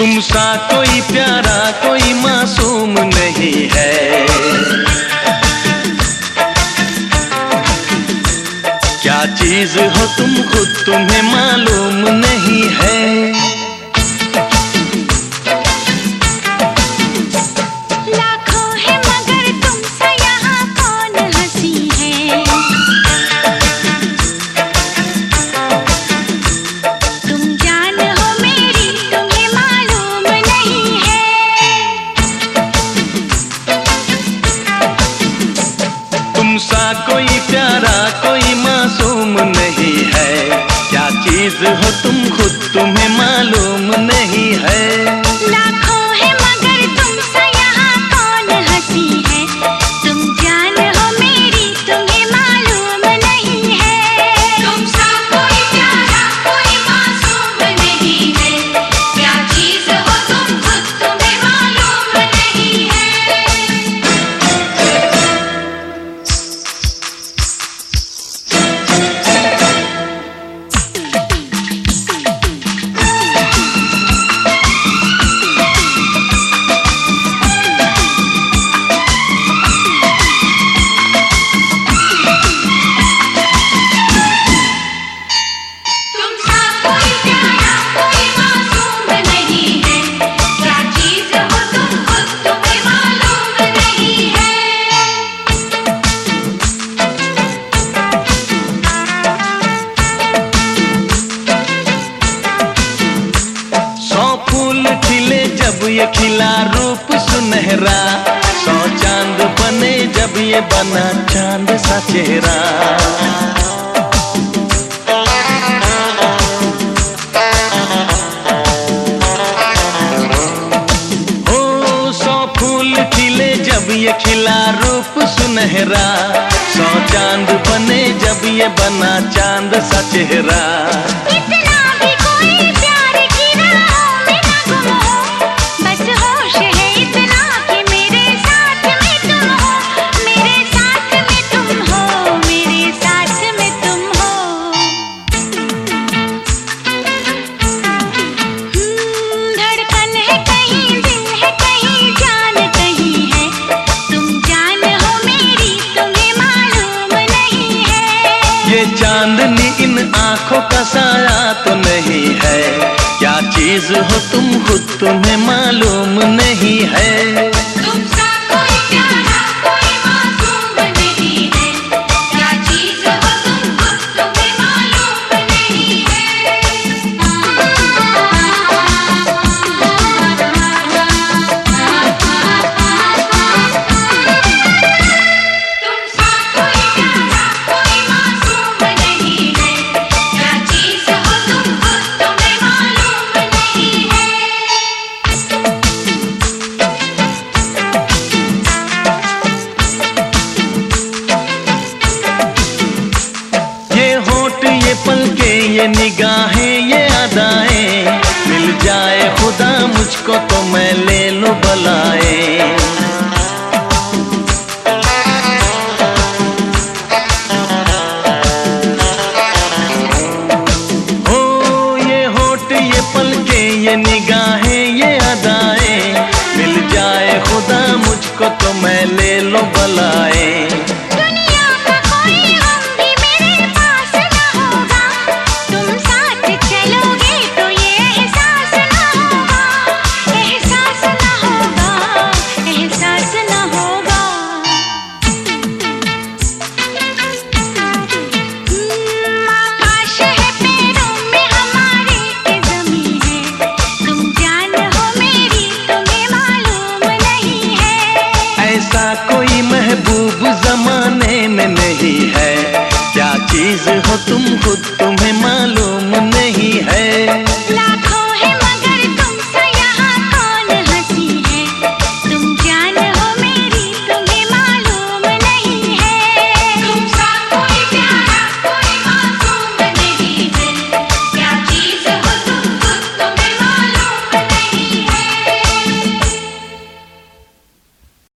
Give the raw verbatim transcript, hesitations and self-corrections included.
तुम सा कोई प्यारा कोई मासूम नहीं है। क्या चीज हो तुम खुद तुम्हें मालूम नहीं है। कोई प्यारा कोई मासूम नहीं है। क्या चीज हो तुम खुद तुम्हें मालूम नहीं है। लाखों है मगर तुमसा यहाँ कौन हंसी है। तुम जान हो मेरी तुम्हें मालूम नहीं है। तुमसा कोई प्यारा कोई मासूम नहीं है। क्या चीज हो तुम खुद तुम्हें मालूम नहीं है। जब ये खिला रूप सुनहरा, सौ चांद बने जब ये बना चांद सा चेहरा। ओ सौ फूल खिले जब ये खिला रूप सुनहरा, सौ चांद बने जब ये बना चांद सा चेहरा। ये चांदनी इन आंखों का साया तो नहीं है। क्या चीज हो तुम खुद तुम्हें मालूम नहीं है। तुमसा कोई प्यारा कोई मासूम नहीं है। क्या चीज हो तुम खुद तुम्हें मालूम नहीं है। तुमसा कोई प्यारा कोई मासूम नहीं है। क्या चीज हो तुम खुद तुम्हें मालूम नहीं है। ये होठ ये पलके ये निगाहें ये अदाएं, मिल जाए खुदा मुझको तो मैं ले लूं बलाएं। ओ ये होठ ये पलके ये निगाहें ये अदाएं, मिल जाए खुदा मुझको तो मैं ले लूं बलाएं। कोई महबूब जमाने में नहीं है। क्या चीज हो तुम खुद